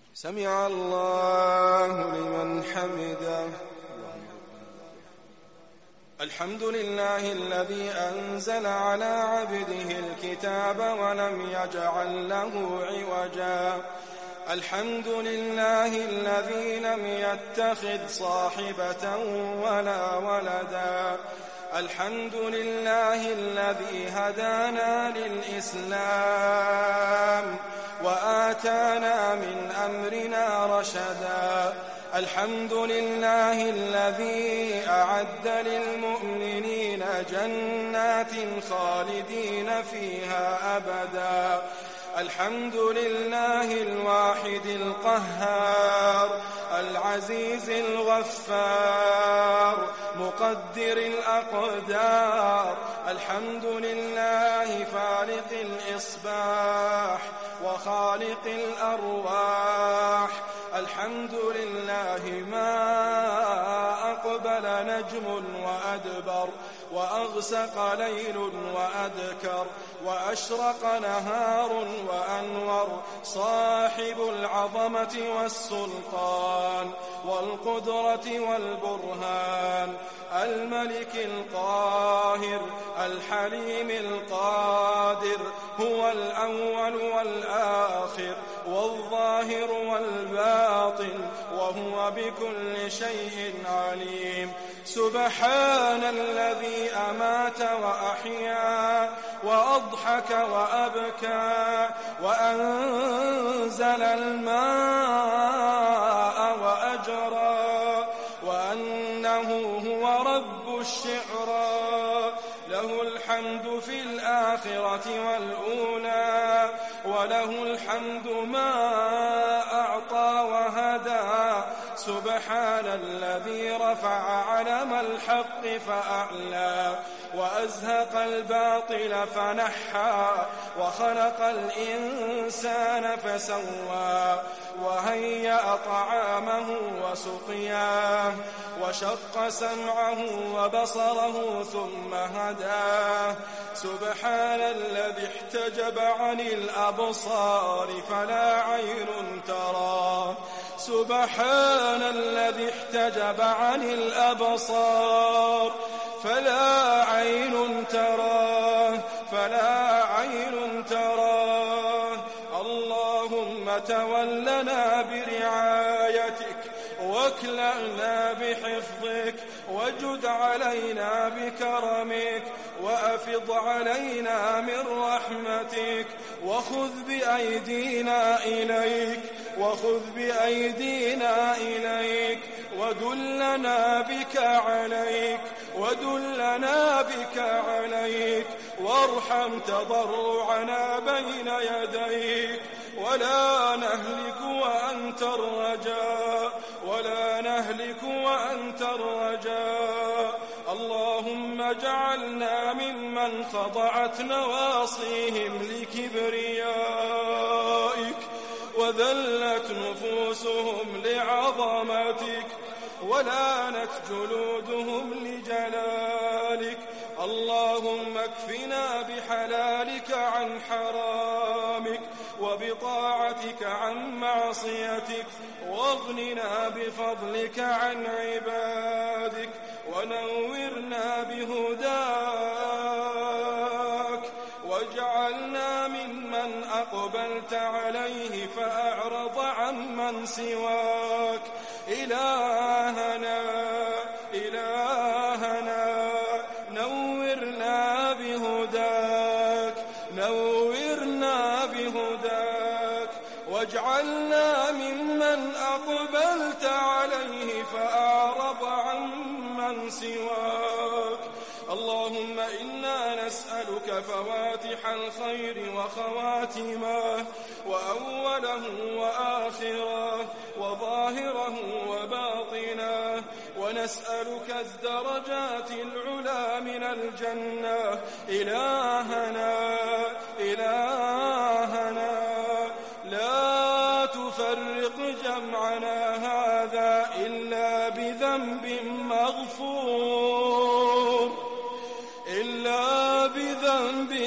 سمع الله لمن حمده. الحمد لله الذي أنزل على عبده الكتاب ولم يجعل له عوجا. الحمد لله الذي لم يتخذ صاحبة ولا ولدا. الحمد لله الذي هدانا للإسلام وآتانا من أمرنا رشدا. الحمد لله الذي أعد للمؤمنين جنات خالدين فيها أبدا. الحمد لله الواحد القهار العزيز الغفار مقدر الأقدار. الحمد لله فالق الإصباح وخالق الأرواح. الحمد لله ما أقبل نجم وأدبر وأغسق ليل وأدكر وأشرق نهار وأنور. صاحب العظمة والسلطان والقدرة والبرهان. الملك القاهر الحليم القادر. هو الأول والآخر والظاهر والباطن وهو بكل شيء عليم. سبحان الذي أمات وأحيا وأضحك وأبكى وأنزل الماء وأجرى وأنه هو رب الشعرى. له الحمد في الآخرة والأولى وله الحمد ما أعطى وهدى. سبحان الذي رفع علم الحق فأعلى وأزهق الباطل فنحى وخلق الإنسان فسوى وهيأ طعامه وسقياه وشق سمعه وبصره ثم هداه. سبحان الذي احتجب عن الأبصار فلا عين تراه. سبحان الذي احتجب عن الأبصار فلا عين تراه فلا عين تراه. اللهم تولنا برعايتك واكلأنا بحفظك وجد علينا بكرمك وأفض علينا من رحمتك وخذ بأيدينا إليك ودلنا بك عليك وارحم تضرعنا بين يديك ولا نهلك وأنت الرجاء. اللهم اجعلنا ممن خضعت نواصيهم لكبريائك وذلت نفوسهم لعظمتك ولانت جلودهم لجلالك. اللهم اكفنا بحلالك عن حرامك وبطاعتك عن معصيتك واغننا بفضلك عن عبادك ونورنا بهداك واجعلنا ممن أقبلت عليه فأعرض عمن سواك. إلهنا نورنا بهداك واجعلنا ممن أقبلت عليه فأعرض عمن سواك. اللهم إنا نسألك فواتح الخير وخواتمه وأوله وآخره وظاهره وباطنه ونسألك الدرجات العلى من الجنة. إلهنا لا تفرق جمعنا هذا إلا بذنب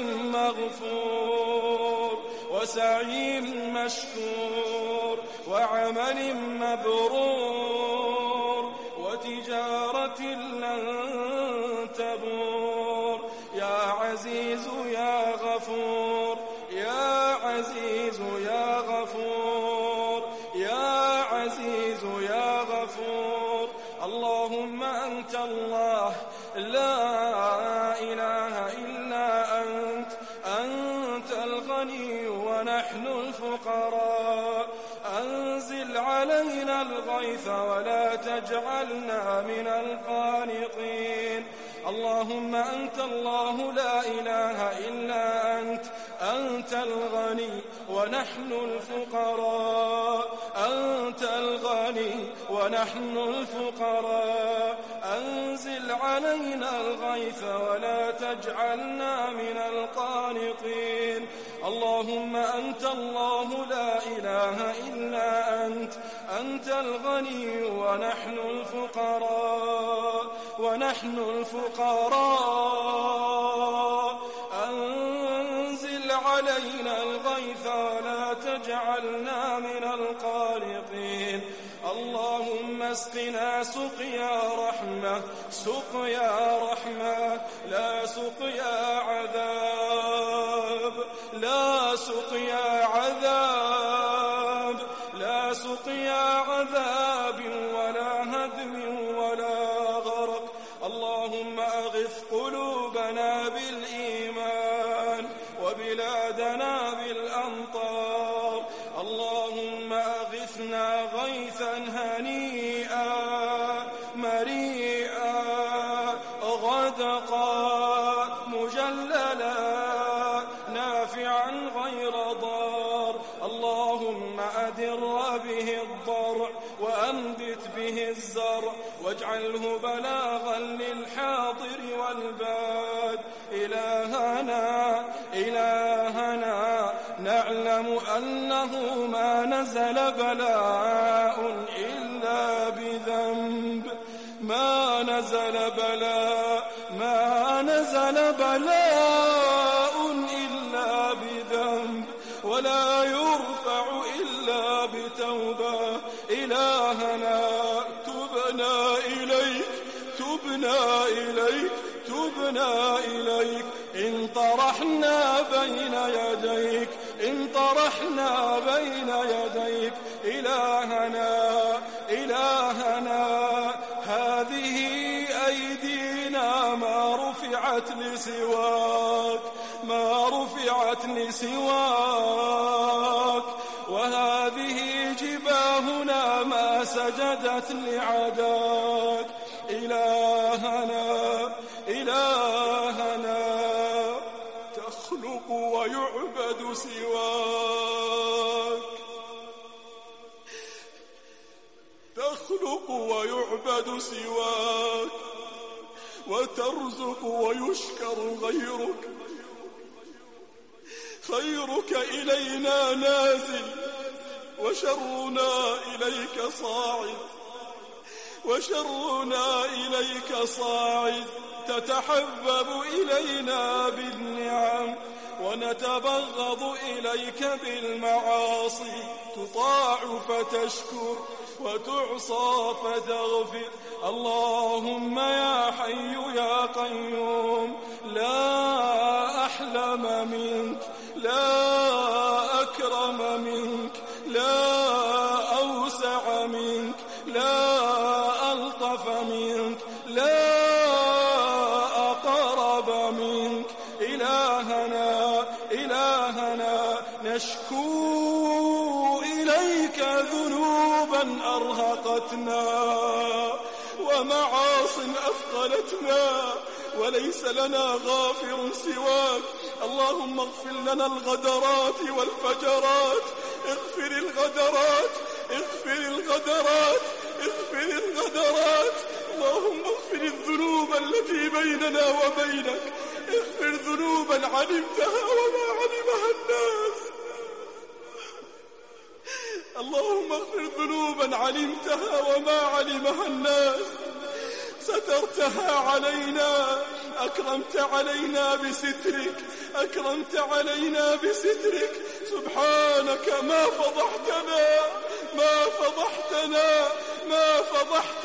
مغفور وسعي مشكور وعمل مبرور وتجارة لن تبور. يا عزيز يا غفور، يا عزيز يا غفور، يا عزيز يا غفور. اللهم أنت الله لا إله إلا أنت، أنت الغني ونحن الفقراء. أنزل علينا الغيث ولا تجعلنا من القانطين. اللهم أنت الله لا إله إلا أنت، أنت الغني ونحن الفقراء، أنت الغني ونحن الفقراء. أنزل علينا الغيث ولا تجعلنا من القانطين. اللهم أنت الله لا إله إلا أنت، أنت الغني ونحن الفقراء، ونحن الفقراء. أنزل علينا الغيث ولا تجعلنا من القانطين. اللهم اسقنا سقيا رحمة، سقيا رحمة لا سقيا عذاب، لا سقيا عذاب، لا سقيا عذاب ولا هدم ولا غرق. اللهم أغث قلوبنا بالإيمان وبلادنا بالأمطار. اللهم أغثنا غيثا هنيئا مريئا غدقا مجللا نافعا غير ضار. اللهم أدر به الضرع وأنبت به الزرع واجعله بلاغا للحاضر والباد. إلهنا إلهنا نعلم أنه ما نزل بلاء إلا بذنب، ما نزل بلاء، ما نزل بلاء إلا بذنب، ولا يرفع إلا بتوبة. إلهنا تبنا إليك، تبنا إليك، تبنا إليك. إن طرحنا بين يديك، إن طرحنا بين يديك. إلهنا إلهنا هذه أيدينا ما رفعت لسواك، ما رفعت لسواك. وهذه جباهنا ما سجدت لعداك. إلهنا إلهنا تخلق ويعبد سواك، تخلق ويعبد سواك، وترزق ويشكر غيرك. خيرك إلينا نازل وشرنا إليك صاعد، وشرنا إليك صاعد. تتحبب إلينا بالنعم ونتبغض إليك بالمعاصي. تطاع فتشكر وتعصى فتغفر. اللهم يا حي يا قيوم لا أحلم منك، لا أكرم منك، لا أوسع منك، لا ألطف منك، لا أقرب منك. إلهنا إلهنا نشكو إليك ذنوبا أرهقتنا ومعاصٍ أثقلتنا، وليس لنا غافر سواك. اللهم اغفر لنا الغدرات والفجرات، اغفر الغدرات، اغفر الغدرات، اغفر الغدرات. اللهم اغفر الذنوب التي بيننا وبينك، اغفر ذنوبا علمتها وما علمها الناس. اللهم اغفر ذنوبا علمتها وما علمها الناس. سترتها علينا، أكرمت علينا بسترك، أكرمت علينا بسترك. سبحانك ما فضحتنا، ما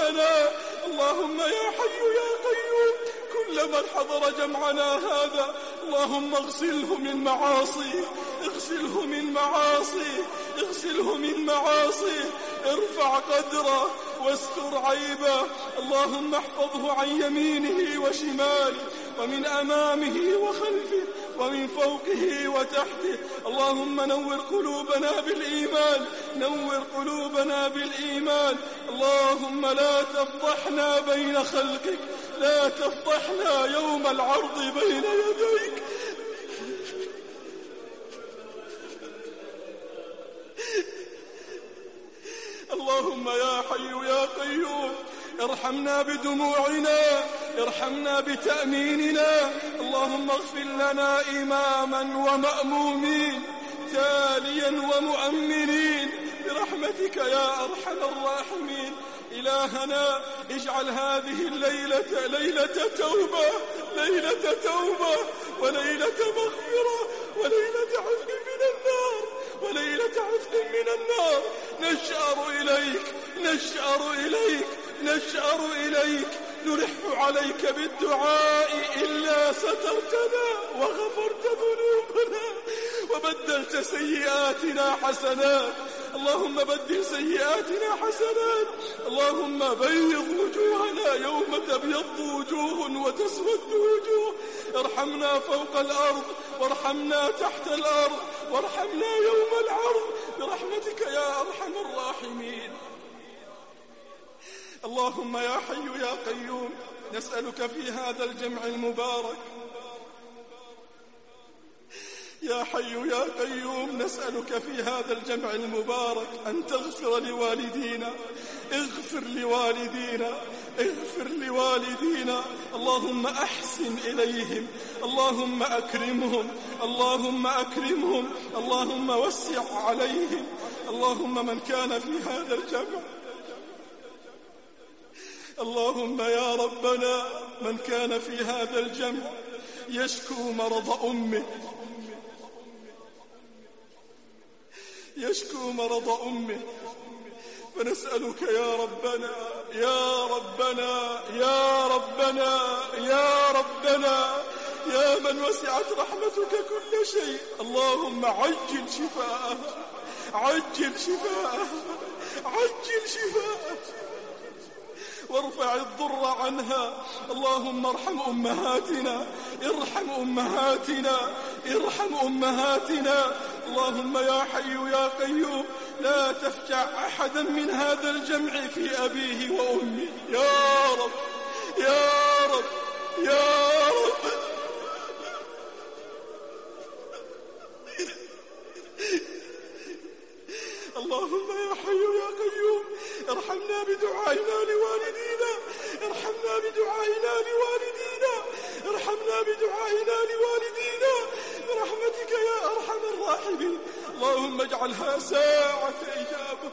لنا. اللهم يا حي يا قيوم كل من حضر جمعنا هذا اللهم اغسله من معاصيه، اغسله من معاصيه، اغسله من معاصيه، ارفع قدره واستر عيبه. اللهم احفظه عن يمينه وشماله ومن أمامه وخلفه ومن فوقه وتحته. اللهم نور قلوبنا بالإيمان، نور قلوبنا بالإيمان. اللهم لا تفضحنا بين خلقك، لا تفضحنا يوم العرض بين يديك. اللهم يا حي يا قيوم ارحمنا بدموعنا، ارحمنا بتأميننا. اللهم اغفر لنا إماما ومأمومين، تاليا ومؤمنين برحمتك يا أرحم الراحمين. إلهنا اجعل هذه الليلة ليلة توبة، ليلة توبة وليلة مغفرة وليلة عتق من النار، وليلة عتق من النار. نشأر إليك، نشأر إليك، نشأر إليك، نلح عليك بالدعاء إلا سترتنا وغفرت ذنوبنا وبدلت سيئاتنا حسنات. اللهم بدل سيئاتنا حسنات. اللهم بيض وجوهنا يوم تبيض وجوه وتسود وجوه. ارحمنا فوق الأرض وارحمنا تحت الأرض وارحمنا يوم العرض برحمتك يا أرحم الراحمين. اللهم يا حي يا قيوم نسألك في هذا الجمع المبارك، يا حي يا قيوم نسألك في هذا الجمع المبارك أن تغفر لوالدينا، اغفر لوالدينا، اغفر لوالدينا. اللهم أحسن إليهم، اللهم أكرمهم، اللهم أكرمهم، اللهم وسع عليهم. اللهم من كان في هذا الجمع، اللهم يا ربنا من كان في هذا الجمع يشكو مرض أمه، يشكو مرض أمه، فنسألك يا ربنا يا ربنا يا ربنا يا ربنا يا من وسعت رحمتك كل شيء، اللهم عجل شفاءه، عجل شفاءه، عجل شفاءه وارفع الضر عنها. اللهم ارحم أمهاتنا، ارحم أمهاتنا، ارحم أمهاتنا. اللهم يا حي يا قيوم لا تفجع أحدا من هذا الجمع في أبيه وأمه يا رب يا رب يا رب. اللهم يا حي يا قيوم ارحمنا بدعائنا لوالدينا، ارحمنا بدعائنا لوالدينا، ارحمنا بدعائنا لوالدينا برحمتك يا أرحم الراحمين. اللهم اجعلها ساعة إجابة،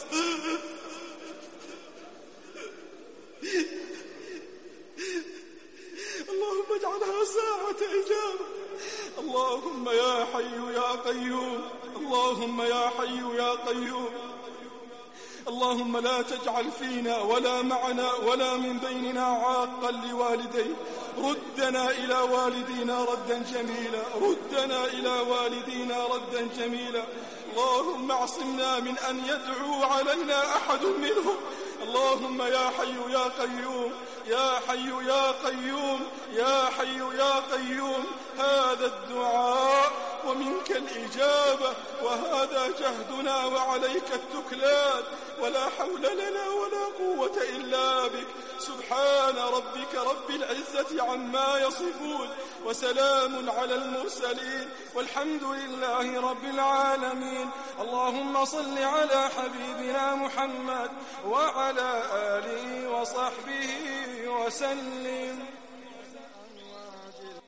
اللهم اجعلها ساعة إجابة. اللهم يا حي يا قيوم، اللهم يا حي يا قيوم. اللهم لا تجعل فينا ولا معنا ولا من بيننا عاقا لوالديه. ردنا إلى والدينا ردا جميلا، ردنا إلى والدينا ردا جميلا. اللهم اعصمنا من أن يدعو علينا أحد منهم. اللهم يا حي يا قيوم، يا حي يا قيوم، يا حي يا قيوم. هذا الدعاء ومنك الإجابة، وهذا جهدنا وعليك التكلان، ولا حول لنا ولا قوة إلا بك. سبحان ربك رب العزة عما يصفون، وسلام على المرسلين، والحمد لله رب العالمين. اللهم صل على حبيبنا محمد وعلى آله وصحبه وسلم.